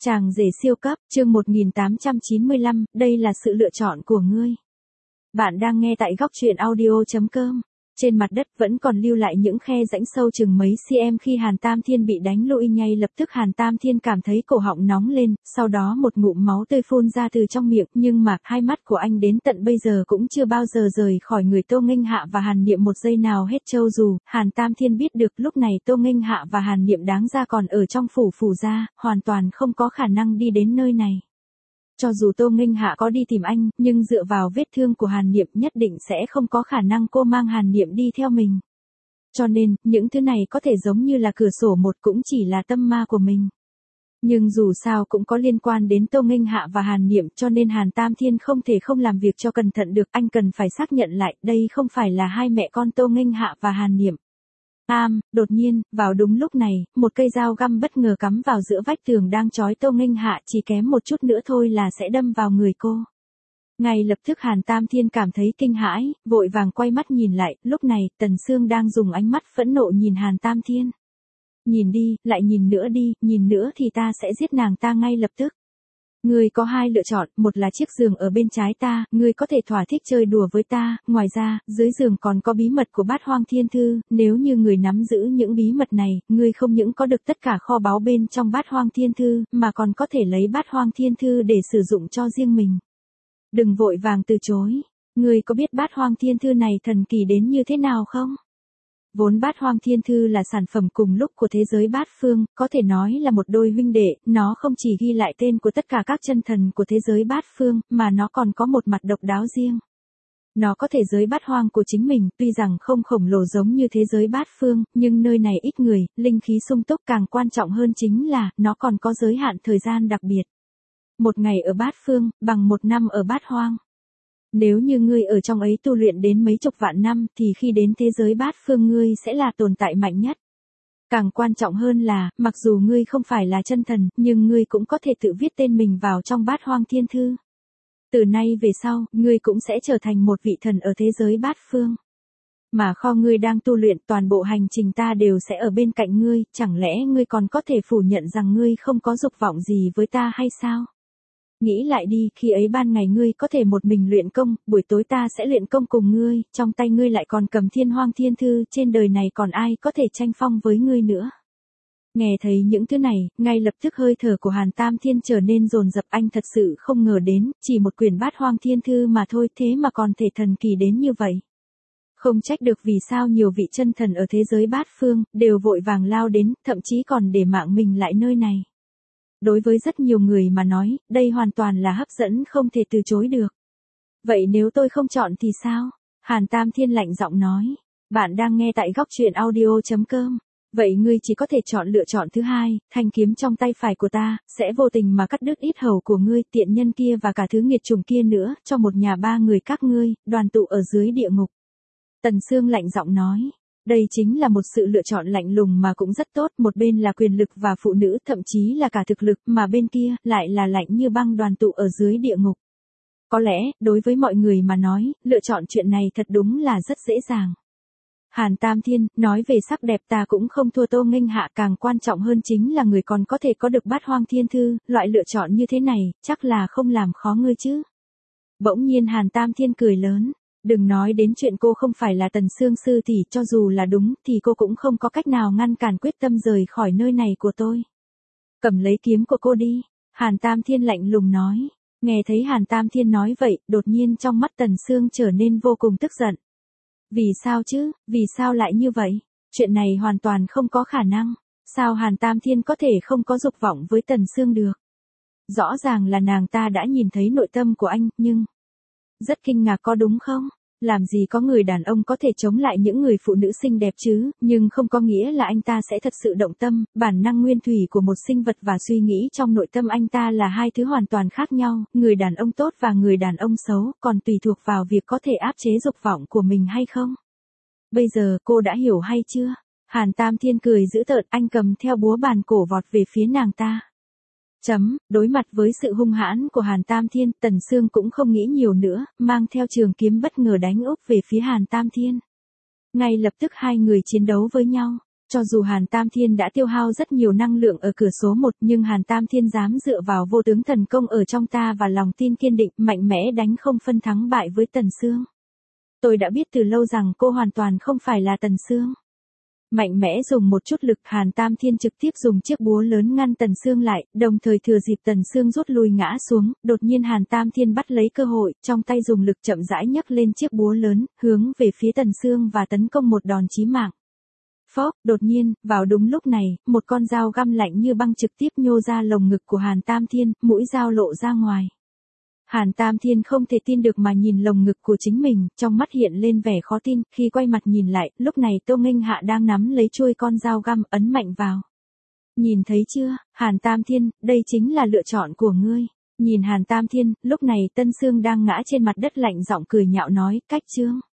Chàng rể siêu cấp, chương 1895, đây là sự lựa chọn của ngươi. Bạn đang nghe tại góc truyện audio.com. Trên mặt đất vẫn còn lưu lại những khe rãnh sâu chừng mấy cm khi Hàn Tam Thiên bị đánh lùi, ngay lập tức Hàn Tam Thiên cảm thấy cổ họng nóng lên, sau đó một ngụm máu tươi phun ra từ trong miệng, nhưng mà hai mắt của anh đến tận bây giờ cũng chưa bao giờ rời khỏi người Tô Nghênh Hạ và Hàn Niệm một giây nào hết. Châu dù Hàn Tam Thiên biết được lúc này Tô Nghênh Hạ và Hàn Niệm đáng ra còn ở trong phủ gia, hoàn toàn không có khả năng đi đến nơi này. Cho dù Tô Nghênh Hạ có đi tìm anh, nhưng dựa vào vết thương của Hàn Niệm nhất định sẽ không có khả năng cô mang Hàn Niệm đi theo mình. Cho nên, những thứ này có thể giống như là cửa sổ một, cũng chỉ là tâm ma của mình. Nhưng dù sao cũng có liên quan đến Tô Nghênh Hạ và Hàn Niệm, cho nên Hàn Tam Thiên không thể không làm việc cho cẩn thận được, anh cần phải xác nhận lại, đây không phải là hai mẹ con Tô Nghênh Hạ và Hàn Niệm. Đột nhiên, vào đúng lúc này, một cây dao găm bất ngờ cắm vào giữa vách tường đang trói Tô Nghênh Hạ, chỉ kém một chút nữa thôi là sẽ đâm vào người cô. Ngay lập tức Hàn Tam Thiên cảm thấy kinh hãi, vội vàng quay mắt nhìn lại, lúc này, Tần Sương đang dùng ánh mắt phẫn nộ nhìn Hàn Tam Thiên. Nhìn đi, lại nhìn nữa đi, nhìn nữa thì ta sẽ giết nàng ta ngay lập tức. Ngươi có hai lựa chọn, một là chiếc giường ở bên trái ta, ngươi có thể thỏa thích chơi đùa với ta, ngoài ra, dưới giường còn có bí mật của Bát Hoang Thiên Thư, nếu như người nắm giữ những bí mật này, ngươi không những có được tất cả kho báu bên trong Bát Hoang Thiên Thư, mà còn có thể lấy Bát Hoang Thiên Thư để sử dụng cho riêng mình. Đừng vội vàng từ chối, ngươi có biết Bát Hoang Thiên Thư này thần kỳ đến như thế nào không? Vốn Bát Hoang Thiên Thư là sản phẩm cùng lúc của thế giới bát phương, có thể nói là một đôi huynh đệ, nó không chỉ ghi lại tên của tất cả các chân thần của thế giới bát phương, mà nó còn có một mặt độc đáo riêng. Nó có thể giới bát hoang của chính mình, tuy rằng không khổng lồ giống như thế giới bát phương, nhưng nơi này ít người, linh khí sung túc, càng quan trọng hơn chính là, nó còn có giới hạn thời gian đặc biệt. Một ngày ở bát phương, bằng một năm ở bát hoang. Nếu như ngươi ở trong ấy tu luyện đến mấy chục vạn năm thì khi đến thế giới bát phương ngươi sẽ là tồn tại mạnh nhất. Càng quan trọng hơn là, mặc dù ngươi không phải là chân thần, nhưng ngươi cũng có thể tự viết tên mình vào trong Bát Hoang Thiên Thư. Từ nay về sau, ngươi cũng sẽ trở thành một vị thần ở thế giới bát phương. Mà kho ngươi đang tu luyện, toàn bộ hành trình ta đều sẽ ở bên cạnh ngươi, chẳng lẽ ngươi còn có thể phủ nhận rằng ngươi không có dục vọng gì với ta hay sao? Nghĩ lại đi, khi ấy ban ngày ngươi có thể một mình luyện công, buổi tối ta sẽ luyện công cùng ngươi, trong tay ngươi lại còn cầm Thiên Hoang Thiên Thư, trên đời này còn ai có thể tranh phong với ngươi nữa. Nghe thấy những thứ này, ngay lập tức hơi thở của Hàn Tam Thiên trở nên dồn dập, anh thật sự không ngờ đến, chỉ một quyển Bát Hoang Thiên Thư mà thôi, thế mà còn thể thần kỳ đến như vậy. Không trách được vì sao nhiều vị chân thần ở thế giới bát phương, đều vội vàng lao đến, thậm chí còn để mạng mình lại nơi này. Đối với rất nhiều người mà nói, đây hoàn toàn là hấp dẫn không thể từ chối được. Vậy nếu tôi không chọn thì sao? Hàn Tam Thiên lạnh giọng nói. Bạn đang nghe tại góc truyện audio.com. Vậy ngươi chỉ có thể chọn lựa chọn thứ hai, thanh kiếm trong tay phải của ta, sẽ vô tình mà cắt đứt yết hầu của ngươi, tiện nhân kia và cả thứ nghiệt chủng kia nữa, cho một nhà ba người các ngươi, đoàn tụ ở dưới địa ngục. Tần Sương lạnh giọng nói. Đây chính là một sự lựa chọn lạnh lùng mà cũng rất tốt, một bên là quyền lực và phụ nữ, thậm chí là cả thực lực, mà bên kia, lại là lạnh như băng đoàn tụ ở dưới địa ngục. Có lẽ, đối với mọi người mà nói, lựa chọn chuyện này thật đúng là rất dễ dàng. Hàn Tam Thiên, nói về sắc đẹp ta cũng không thua Tô Nghênh Hạ, càng quan trọng hơn chính là người còn có thể có được Bát Hoang Thiên Thư, loại lựa chọn như thế này, chắc là không làm khó ngươi chứ. Bỗng nhiên Hàn Tam Thiên cười lớn. Đừng nói đến chuyện cô không phải là Tần Sương sư tỷ, cho dù là đúng thì cô cũng không có cách nào ngăn cản quyết tâm rời khỏi nơi này của tôi. Cầm lấy kiếm của cô đi, Hàn Tam Thiên lạnh lùng nói. Nghe thấy Hàn Tam Thiên nói vậy, đột nhiên trong mắt Tần Sương trở nên vô cùng tức giận. Vì sao chứ, vì sao lại như vậy? Chuyện này hoàn toàn không có khả năng. Sao Hàn Tam Thiên có thể không có dục vọng với Tần Sương được? Rõ ràng là nàng ta đã nhìn thấy nội tâm của anh, nhưng... Rất kinh ngạc có đúng không? Làm gì có người đàn ông có thể chống lại những người phụ nữ xinh đẹp chứ, nhưng không có nghĩa là anh ta sẽ thật sự động tâm, bản năng nguyên thủy của một sinh vật và suy nghĩ trong nội tâm anh ta là hai thứ hoàn toàn khác nhau, người đàn ông tốt và người đàn ông xấu, còn tùy thuộc vào việc có thể áp chế dục vọng của mình hay không. Bây giờ cô đã hiểu hay chưa? Hàn Tam Thiên cười dữ tợn, anh cầm theo búa bàn cổ vọt về phía nàng ta. Đối mặt với sự hung hãn của Hàn Tam Thiên, Tần Sương cũng không nghĩ nhiều nữa, mang theo trường kiếm bất ngờ đánh úp về phía Hàn Tam Thiên. Ngay lập tức hai người chiến đấu với nhau. Cho dù Hàn Tam Thiên đã tiêu hao rất nhiều năng lượng ở cửa số 1 nhưng Hàn Tam Thiên dám dựa vào vô tướng thần công ở trong ta và lòng tin kiên định mạnh mẽ đánh không phân thắng bại với Tần Sương. Tôi đã biết từ lâu rằng cô hoàn toàn không phải là Tần Sương. Mạnh mẽ dùng một chút lực, Hàn Tam Thiên trực tiếp dùng chiếc búa lớn ngăn Tần Sương lại, đồng thời thừa dịp Tần Sương rút lui ngã xuống, đột nhiên Hàn Tam Thiên bắt lấy cơ hội, trong tay dùng lực chậm rãi nhấc lên chiếc búa lớn, hướng về phía Tần Sương và tấn công một đòn chí mạng. Phốc, đột nhiên, vào đúng lúc này, một con dao găm lạnh như băng trực tiếp nhô ra lồng ngực của Hàn Tam Thiên, mũi dao lộ ra ngoài. Hàn Tam Thiên không thể tin được mà nhìn lồng ngực của chính mình, trong mắt hiện lên vẻ khó tin, khi quay mặt nhìn lại, lúc này Tô Nghênh Hạ đang nắm lấy chuôi con dao găm, ấn mạnh vào. Nhìn thấy chưa, Hàn Tam Thiên, đây chính là lựa chọn của ngươi. Nhìn Hàn Tam Thiên, lúc này Tân Sương đang ngã trên mặt đất lạnh giọng cười nhạo nói, cách chương.